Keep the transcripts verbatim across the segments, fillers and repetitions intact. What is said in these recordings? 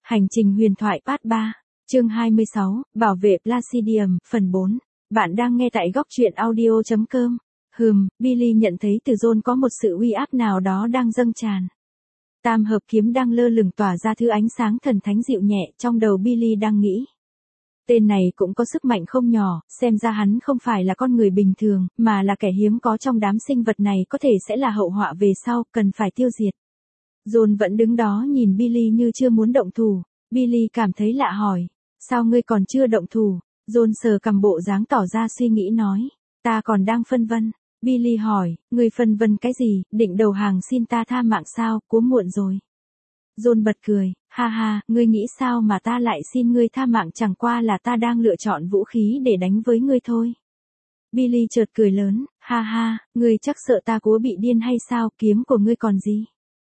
Hành trình huyền thoại part ba, chương hai mươi sáu, bảo vệ Placidium, phần bốn. Bạn đang nghe tại góc truyện audio chấm com. Hừm, Billy nhận thấy từ John có một sự uy áp nào đó đang dâng tràn. Tam hợp kiếm đang lơ lửng tỏa ra thứ ánh sáng thần thánh dịu nhẹ, trong đầu Billy đang nghĩ. Tên này cũng có sức mạnh không nhỏ, xem ra hắn không phải là con người bình thường, mà là kẻ hiếm có trong đám sinh vật này, có thể sẽ là hậu họa về sau, cần phải tiêu diệt. John vẫn đứng đó nhìn Billy như chưa muốn động thủ. Billy cảm thấy lạ hỏi. Sao ngươi còn chưa động thủ? John sờ cằm bộ dáng tỏ ra suy nghĩ nói. Ta còn đang phân vân. Billy hỏi, ngươi phân vân cái gì, định đầu hàng xin ta tha mạng sao, quá muộn rồi. John bật cười, ha ha, ngươi nghĩ sao mà ta lại xin ngươi tha mạng, chẳng qua là ta đang lựa chọn vũ khí để đánh với ngươi thôi. Billy chợt cười lớn, ha ha, ngươi chắc sợ ta cố bị điên hay sao, kiếm của ngươi còn gì?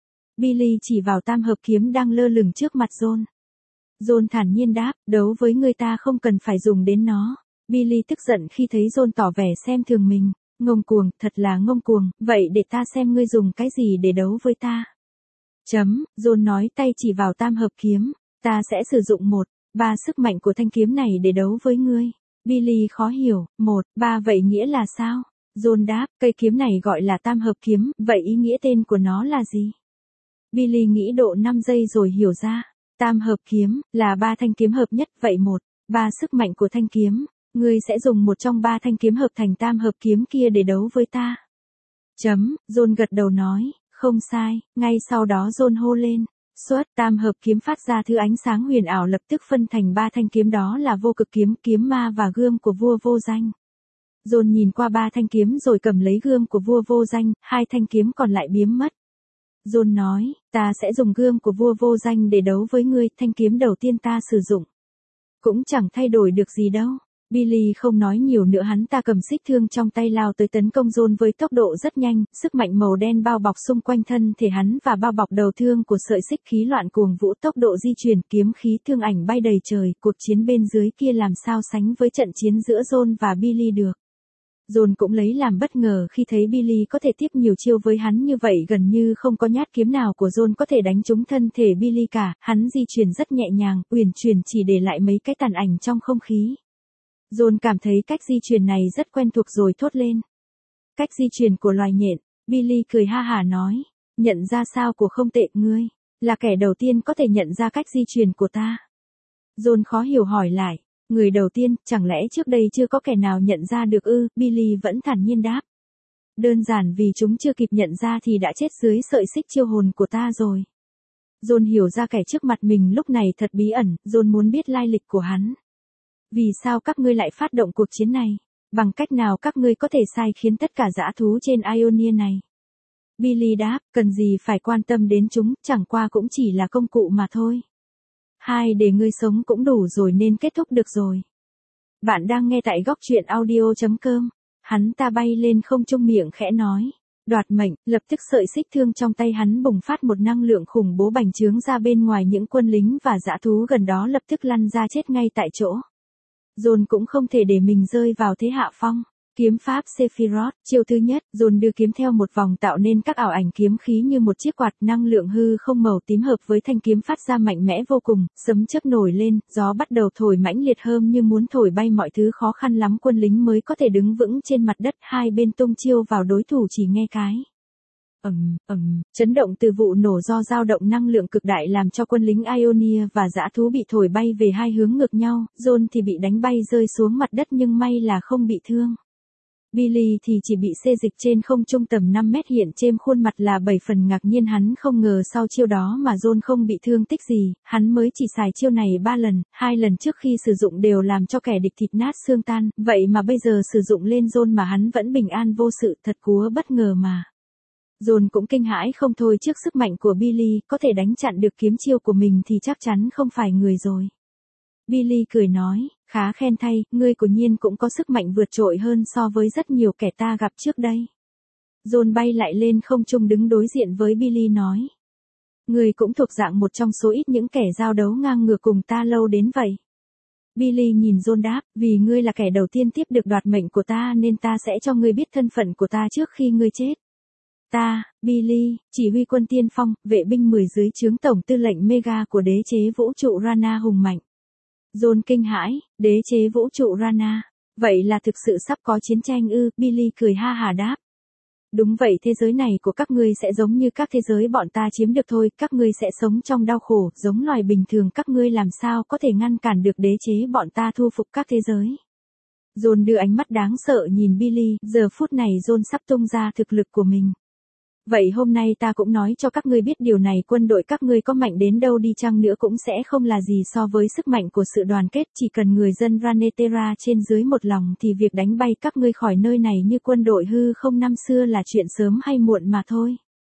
Billy chỉ vào tam hợp kiếm đang lơ lửng trước mặt John. John thản nhiên đáp, đấu với ngươi ta không cần phải dùng đến nó. Billy tức giận khi thấy John tỏ vẻ xem thường mình. Ngông cuồng, thật là ngông cuồng, vậy để ta xem ngươi dùng cái gì để đấu với ta. Chấm, John nói tay chỉ vào tam hợp kiếm. Ta sẽ sử dụng một, ba sức mạnh của thanh kiếm này để đấu với ngươi. Billy khó hiểu, một, ba vậy nghĩa là sao? John đáp, cây kiếm này gọi là tam hợp kiếm, vậy ý nghĩa tên của nó là gì? Billy nghĩ độ năm giây rồi hiểu ra. Tam hợp kiếm, là ba thanh kiếm hợp nhất, vậy một, ba sức mạnh của thanh kiếm, ngươi sẽ dùng một trong ba thanh kiếm hợp thành tam hợp kiếm kia để đấu với ta. Chấm, John gật đầu nói, không sai, ngay sau đó John hô lên. Xuất, tam hợp kiếm phát ra thứ ánh sáng huyền ảo lập tức phân thành ba thanh kiếm, đó là vô cực kiếm, kiếm ma và gươm của vua vô danh. John nhìn qua ba thanh kiếm rồi cầm lấy gươm của vua vô danh, hai thanh kiếm còn lại biến mất. John nói, ta sẽ dùng gươm của vua vô danh để đấu với ngươi, thanh kiếm đầu tiên ta sử dụng. Cũng chẳng thay đổi được gì đâu. Billy không nói nhiều nữa, hắn ta cầm xích thương trong tay lao tới tấn công John với tốc độ rất nhanh, sức mạnh màu đen bao bọc xung quanh thân thể hắn và bao bọc đầu thương của sợi xích khí loạn cuồng vũ, tốc độ di chuyển, kiếm khí thương ảnh bay đầy trời, cuộc chiến bên dưới kia làm sao sánh với trận chiến giữa John và Billy được. John cũng lấy làm bất ngờ khi thấy Billy có thể tiếp nhiều chiêu với hắn như vậy, gần như không có nhát kiếm nào của John có thể đánh trúng thân thể Billy cả, hắn di chuyển rất nhẹ nhàng, uyển chuyển chỉ để lại mấy cái tàn ảnh trong không khí. John cảm thấy cách di chuyển này rất quen thuộc rồi thốt lên. Cách di chuyển của loài nhện, Billy cười ha hả nói, nhận ra sao của không tệ, ngươi là kẻ đầu tiên có thể nhận ra cách di chuyển của ta. John khó hiểu hỏi lại. Người đầu tiên, chẳng lẽ trước đây chưa có kẻ nào nhận ra được ư? Billy vẫn thản nhiên đáp. Đơn giản vì chúng chưa kịp nhận ra thì đã chết dưới sợi xích chiêu hồn của ta rồi. John hiểu ra kẻ trước mặt mình lúc này thật bí ẩn, John muốn biết lai lịch của hắn. Vì sao các ngươi lại phát động cuộc chiến này? Bằng cách nào các ngươi có thể sai khiến tất cả dã thú trên Ionia này? Billy đáp, cần gì phải quan tâm đến chúng, chẳng qua cũng chỉ là công cụ mà thôi. Hai, để ngươi sống cũng đủ rồi nên kết thúc được rồi. Bạn đang nghe tại góc truyện audio chấm com. Hắn ta bay lên không trung, miệng khẽ nói. Đoạt mệnh, lập tức sợi xích thương trong tay hắn bùng phát một năng lượng khủng bố bành trướng ra bên ngoài, những quân lính và dã thú gần đó lập tức lăn ra chết ngay tại chỗ. John cũng không thể để mình rơi vào thế hạ phong. Kiếm pháp Sephiroth, chiêu thứ nhất, John đưa kiếm theo một vòng tạo nên các ảo ảnh kiếm khí như một chiếc quạt, năng lượng hư không màu tím hợp với thanh kiếm phát ra mạnh mẽ vô cùng, sấm chớp nổi lên, gió bắt đầu thổi mãnh liệt hơn như muốn thổi bay mọi thứ, khó khăn lắm quân lính mới có thể đứng vững trên mặt đất, hai bên tung chiêu vào đối thủ chỉ nghe cái. Ầm, ầm, chấn động từ vụ nổ do dao động năng lượng cực đại làm cho quân lính Ionia và dã thú bị thổi bay về hai hướng ngược nhau, John thì bị đánh bay rơi xuống mặt đất nhưng may là không bị thương. Billy thì chỉ bị xê dịch trên không trung tầm năm mét, hiện trên khuôn mặt là bảy phần ngạc nhiên, hắn không ngờ sau chiêu đó mà John không bị thương tích gì, hắn mới chỉ xài chiêu này ba lần, hai lần trước khi sử dụng đều làm cho kẻ địch thịt nát xương tan, vậy mà bây giờ sử dụng lên John mà hắn vẫn bình an vô sự, thật cúa bất ngờ mà. John cũng kinh hãi không thôi trước sức mạnh của Billy, có thể đánh chặn được kiếm chiêu của mình thì chắc chắn không phải người rồi. Billy cười nói, khá khen thay, ngươi của nhiên cũng có sức mạnh vượt trội hơn so với rất nhiều kẻ ta gặp trước đây. John bay lại lên không trung đứng đối diện với Billy nói. Ngươi cũng thuộc dạng một trong số ít những kẻ giao đấu ngang ngược cùng ta lâu đến vậy. Billy nhìn John đáp, vì ngươi là kẻ đầu tiên tiếp được đoạt mệnh của ta nên ta sẽ cho ngươi biết thân phận của ta trước khi ngươi chết. Ta, Billy, chỉ huy quân tiên phong, vệ binh mười dưới trướng tổng tư lệnh Mega của đế chế vũ trụ Rana hùng mạnh. John kinh hãi, đế chế vũ trụ Rana. Vậy là thực sự sắp có chiến tranh ư? Billy cười ha hà đáp. Đúng vậy, thế giới này của các ngươi sẽ giống như các thế giới bọn ta chiếm được thôi, các ngươi sẽ sống trong đau khổ, giống loài bình thường, các ngươi làm sao có thể ngăn cản được đế chế bọn ta thu phục các thế giới. John đưa ánh mắt đáng sợ nhìn Billy, giờ phút này John sắp tung ra thực lực của mình. Vậy hôm nay ta cũng nói cho các ngươi biết điều này, quân đội các ngươi có mạnh đến đâu đi chăng nữa cũng sẽ không là gì so với sức mạnh của sự đoàn kết, chỉ cần người dân Ranetera trên dưới một lòng thì việc đánh bay các ngươi khỏi nơi này như quân đội hư không năm xưa là chuyện sớm hay muộn mà thôi.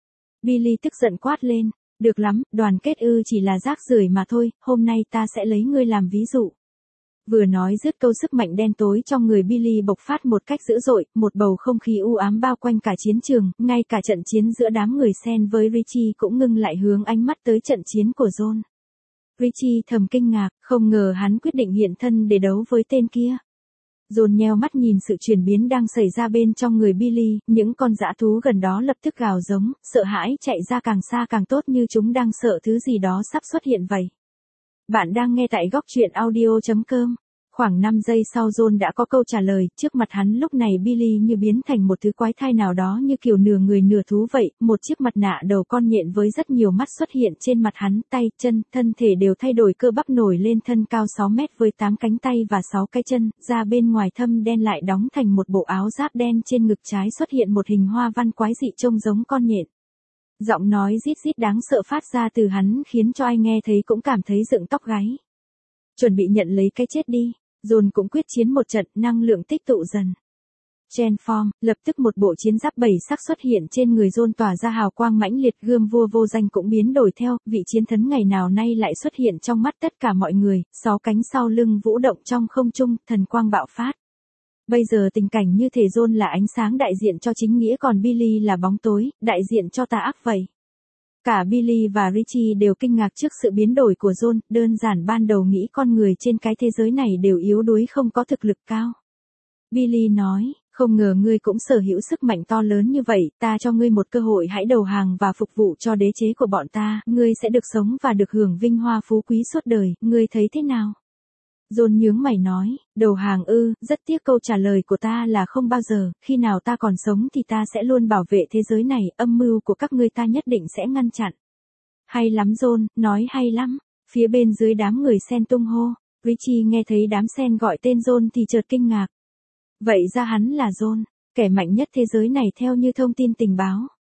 Billy tức giận quát lên, được lắm, đoàn kết ư, chỉ là rác rưởi mà thôi, hôm nay ta sẽ lấy ngươi làm ví dụ. Vừa nói dứt câu, sức mạnh đen tối trong người Billy bộc phát một cách dữ dội, một bầu không khí u ám bao quanh cả chiến trường, ngay cả trận chiến giữa đám người Sen với Richie cũng ngưng lại hướng ánh mắt tới trận chiến của John. Richie thầm kinh ngạc, không ngờ hắn quyết định hiện thân để đấu với tên kia. John nheo mắt nhìn sự chuyển biến đang xảy ra bên trong người Billy, những con dã thú gần đó lập tức gào giống, sợ hãi chạy ra càng xa càng tốt như chúng đang sợ thứ gì đó sắp xuất hiện vậy. Bạn đang nghe tại góc truyện audio chấm com. Khoảng năm giây sau John đã có câu trả lời, trước mặt hắn lúc này Billy như biến thành một thứ quái thai nào đó như kiểu nửa người nửa thú vậy, một chiếc mặt nạ đầu con nhện với rất nhiều mắt xuất hiện trên mặt hắn, tay, chân, thân thể đều thay đổi, cơ bắp nổi lên, thân cao sáu mét với tám cánh tay và sáu cái chân, da bên ngoài thâm đen lại đóng thành một bộ áo giáp đen, trên ngực trái xuất hiện một hình hoa văn quái dị trông giống con nhện. Giọng nói rít rít đáng sợ phát ra từ hắn khiến cho ai nghe thấy cũng cảm thấy dựng tóc gáy. Chuẩn bị nhận lấy cái chết đi. John cũng quyết chiến một trận, năng lượng tích tụ dần. Transform, lập tức một bộ chiến giáp bảy sắc xuất hiện trên người John tỏa ra hào quang mãnh liệt, gươm vua vô danh cũng biến đổi theo, vị chiến thấn ngày nào nay lại xuất hiện trong mắt tất cả mọi người, sáu cánh sau lưng vũ động trong không trung, thần quang bạo phát. Bây giờ tình cảnh như thể John là ánh sáng đại diện cho chính nghĩa còn Billy là bóng tối, đại diện cho tà ác vậy. Cả Billy và Richie đều kinh ngạc trước sự biến đổi của John, đơn giản ban đầu nghĩ con người trên cái thế giới này đều yếu đuối không có thực lực cao. Billy nói, không ngờ ngươi cũng sở hữu sức mạnh to lớn như vậy, ta cho ngươi một cơ hội, hãy đầu hàng và phục vụ cho đế chế của bọn ta, ngươi sẽ được sống và được hưởng vinh hoa phú quý suốt đời, ngươi thấy thế nào? John nhướng mày nói, đầu hàng ư, rất tiếc câu trả lời của ta là không bao giờ, khi nào ta còn sống thì ta sẽ luôn bảo vệ thế giới này, âm mưu của các ngươi ta nhất định sẽ ngăn chặn. Hay lắm John, nói hay lắm. Phía bên dưới đám người Sen tung hô, Richie nghe thấy đám Sen gọi tên John thì chợt kinh ngạc. Vậy ra hắn là John, kẻ mạnh nhất thế giới này theo như thông tin tình báo.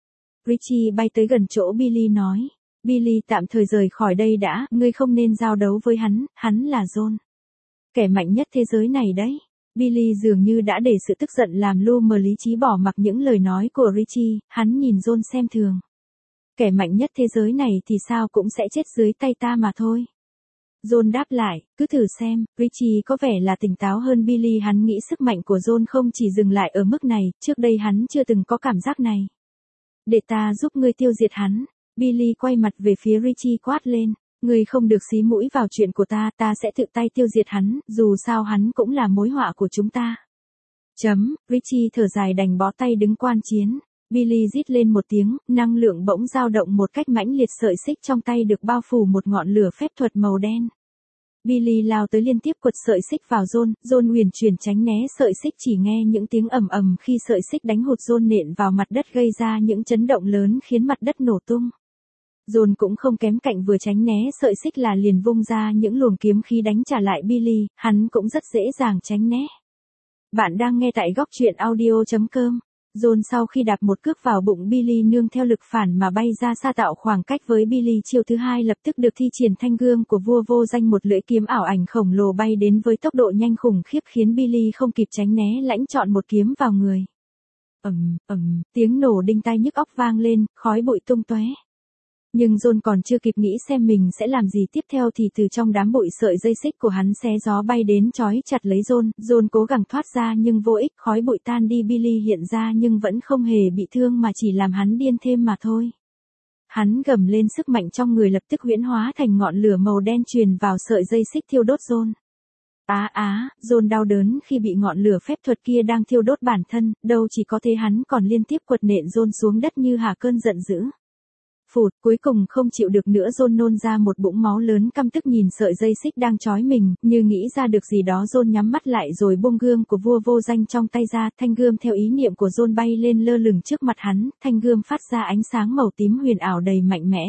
Richie bay tới gần chỗ Billy nói, Billy tạm thời rời khỏi đây đã, ngươi không nên giao đấu với hắn, hắn là John. Kẻ mạnh nhất thế giới này đấy. Billy dường như đã để sự tức giận làm lu mờ lý trí, bỏ mặc những lời nói của Richie, hắn nhìn John xem thường. Kẻ mạnh nhất thế giới này thì sao cũng sẽ chết dưới tay ta mà thôi. John đáp lại, cứ thử xem, Richie có vẻ là tỉnh táo hơn Billy, hắn nghĩ sức mạnh của John không chỉ dừng lại ở mức này, trước đây hắn chưa từng có cảm giác này. Để ta giúp ngươi tiêu diệt hắn. Billy quay mặt về phía Richie quát lên. Ngươi không được xí mũi vào chuyện của ta, ta sẽ tự tay tiêu diệt hắn, dù sao hắn cũng là mối họa của chúng ta. Chấm, Richie thở dài đành bó tay đứng quan chiến. Billy rít lên một tiếng, năng lượng bỗng dao động một cách mãnh liệt, sợi xích trong tay được bao phủ một ngọn lửa phép thuật màu đen. Billy lao tới liên tiếp quật sợi xích vào John, John huyền chuyển tránh né sợi xích, chỉ nghe những tiếng ầm ầm khi sợi xích đánh hụt John nện vào mặt đất, gây ra những chấn động lớn khiến mặt đất nổ tung. John cũng không kém cạnh, vừa tránh né sợi xích là liền vung ra những luồng kiếm khí đánh trả lại Billy, hắn cũng rất dễ dàng tránh né. Bạn đang nghe tại góc truyện audio chấm com. John sau khi đạp một cước vào bụng Billy, nương theo lực phản mà bay ra xa, tạo khoảng cách với Billy. Chiêu thứ hai lập tức được thi triển, thanh gươm của vua vô danh, một lưỡi kiếm ảo ảnh khổng lồ bay đến với tốc độ nhanh khủng khiếp khiến Billy không kịp tránh né, lãnh chọn một kiếm vào người. Ầm, ầm, tiếng nổ đinh tai nhức óc vang lên, khói bụi tung tóe. Nhưng John còn chưa kịp nghĩ xem mình sẽ làm gì tiếp theo thì từ trong đám bụi, sợi dây xích của hắn xé gió bay đến trói chặt lấy John. John cố gắng thoát ra nhưng vô ích, khói bụi tan đi, Billy hiện ra nhưng vẫn không hề bị thương mà chỉ làm hắn điên thêm mà thôi. Hắn gầm lên, sức mạnh trong người lập tức huyễn hóa thành ngọn lửa màu đen truyền vào sợi dây xích thiêu đốt John. Á á, John đau đớn khi bị ngọn lửa phép thuật kia đang thiêu đốt bản thân, đâu chỉ có thế hắn còn liên tiếp quật nện John xuống đất như hả cơn giận dữ. Phụt, cuối cùng không chịu được nữa John nôn ra một bụng máu lớn, căm tức nhìn sợi dây xích đang trói mình, như nghĩ ra được gì đó John nhắm mắt lại rồi buông gươm của vua vô danh trong tay ra, thanh gươm theo ý niệm của John bay lên lơ lửng trước mặt hắn, thanh gươm phát ra ánh sáng màu tím huyền ảo đầy mạnh mẽ.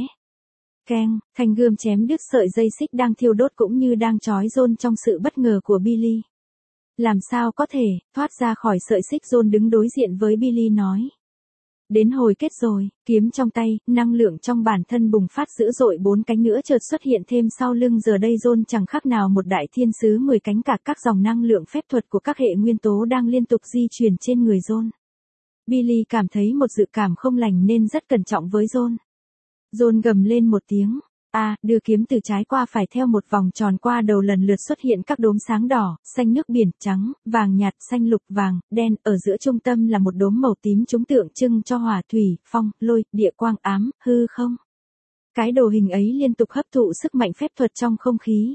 Keng, thanh gươm chém đứt sợi dây xích đang thiêu đốt cũng như đang trói John trong sự bất ngờ của Billy. Làm sao có thể, thoát ra khỏi sợi xích John đứng đối diện với Billy nói. Đến hồi kết rồi, kiếm trong tay, năng lượng trong bản thân bùng phát dữ dội, bốn cánh nữa chợt xuất hiện thêm sau lưng, giờ đây John chẳng khác nào một đại thiên sứ mười cánh, cả các dòng năng lượng phép thuật của các hệ nguyên tố đang liên tục di chuyển trên người John. Billy cảm thấy một dự cảm không lành nên rất cẩn trọng với John. John gầm lên một tiếng, a, đưa kiếm từ trái qua phải theo một vòng tròn qua đầu, lần lượt xuất hiện các đốm sáng đỏ, xanh nước biển, trắng, vàng nhạt, xanh lục, vàng, đen, ở giữa trung tâm là một đốm màu tím, chúng tượng trưng cho hỏa, thủy, phong, lôi, địa, quang, ám, hư không. Cái đồ hình ấy liên tục hấp thụ sức mạnh phép thuật trong không khí.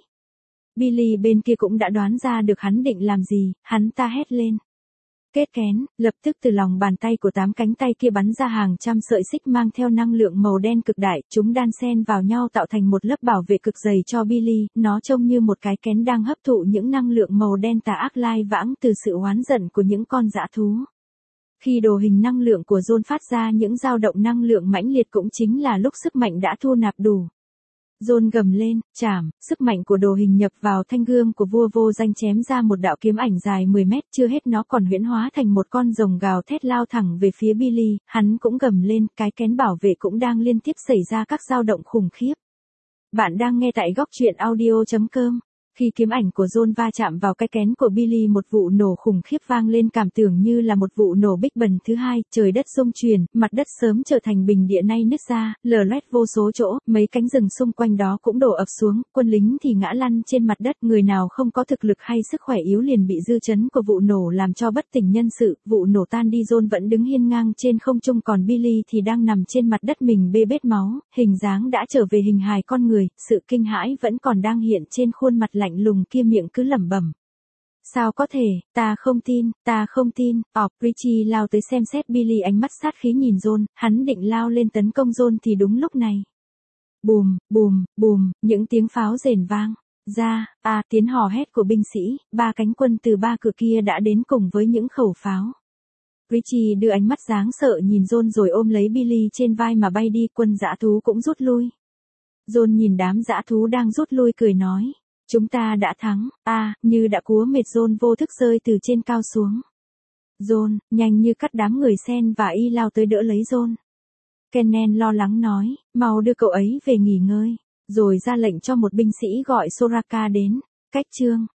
Billy bên kia cũng đã đoán ra được hắn định làm gì, hắn ta hét lên. Kết kén, lập tức từ lòng bàn tay của tám cánh tay kia bắn ra hàng trăm sợi xích mang theo năng lượng màu đen cực đại, chúng đan xen vào nhau tạo thành một lớp bảo vệ cực dày cho Billy, nó trông như một cái kén đang hấp thụ những năng lượng màu đen tà ác lai vãng từ sự oán giận của những con dã thú. Khi đồ hình năng lượng của John phát ra những dao động năng lượng mãnh liệt cũng chính là lúc sức mạnh đã thu nạp đủ. John gầm lên, chảm, sức mạnh của đồ hình nhập vào thanh gươm của vua vô danh chém ra một đạo kiếm ảnh dài mười mét, chưa hết nó còn huyễn hóa thành một con rồng gào thét lao thẳng về phía Billy, hắn cũng gầm lên, cái kén bảo vệ cũng đang liên tiếp xảy ra các dao động khủng khiếp. Bạn đang nghe tại góc truyện audio chấm com. Khi kiếm ảnh của John va chạm vào cái kén của Billy, một vụ nổ khủng khiếp vang lên, cảm tưởng như là một vụ nổ Big Bang thứ hai, trời đất rung chuyển, mặt đất sớm trở thành bình địa nay nứt ra, lở loét vô số chỗ, mấy cánh rừng xung quanh đó cũng đổ ập xuống, quân lính thì ngã lăn trên mặt đất, người nào không có thực lực hay sức khỏe yếu liền bị dư chấn của vụ nổ làm cho bất tỉnh nhân sự. Vụ nổ tan đi, John vẫn đứng hiên ngang trên không trung, còn Billy thì đang nằm trên mặt đất mình bê bết máu, hình dáng đã trở về hình hài con người, sự kinh hãi vẫn còn đang hiện trên khuôn mặt lạnh lùng kia, miệng cứ lẩm bẩm. Sao có thể, ta không tin, ta không tin. Ọc, Richie lao tới xem xét Billy, ánh mắt sát khí nhìn John, hắn định lao lên tấn công John thì đúng lúc này. Bùm, bùm, bùm, những tiếng pháo rền vang. Ra, à, tiếng hò hét của binh sĩ, ba cánh quân từ ba cửa kia đã đến cùng với những khẩu pháo. Richie đưa ánh mắt đáng sợ nhìn John rồi ôm lấy Billy trên vai mà bay đi, quân dã thú cũng rút lui. John nhìn đám dã thú đang rút lui cười nói. Chúng ta đã thắng, a, à, như đã cúa mệt, John vô thức rơi từ trên cao xuống. John, nhanh như cắt, đám người Sen và Y lao tới đỡ lấy John. Kennen lo lắng nói, mau đưa cậu ấy về nghỉ ngơi, rồi ra lệnh cho một binh sĩ gọi Soraka đến. Cách chương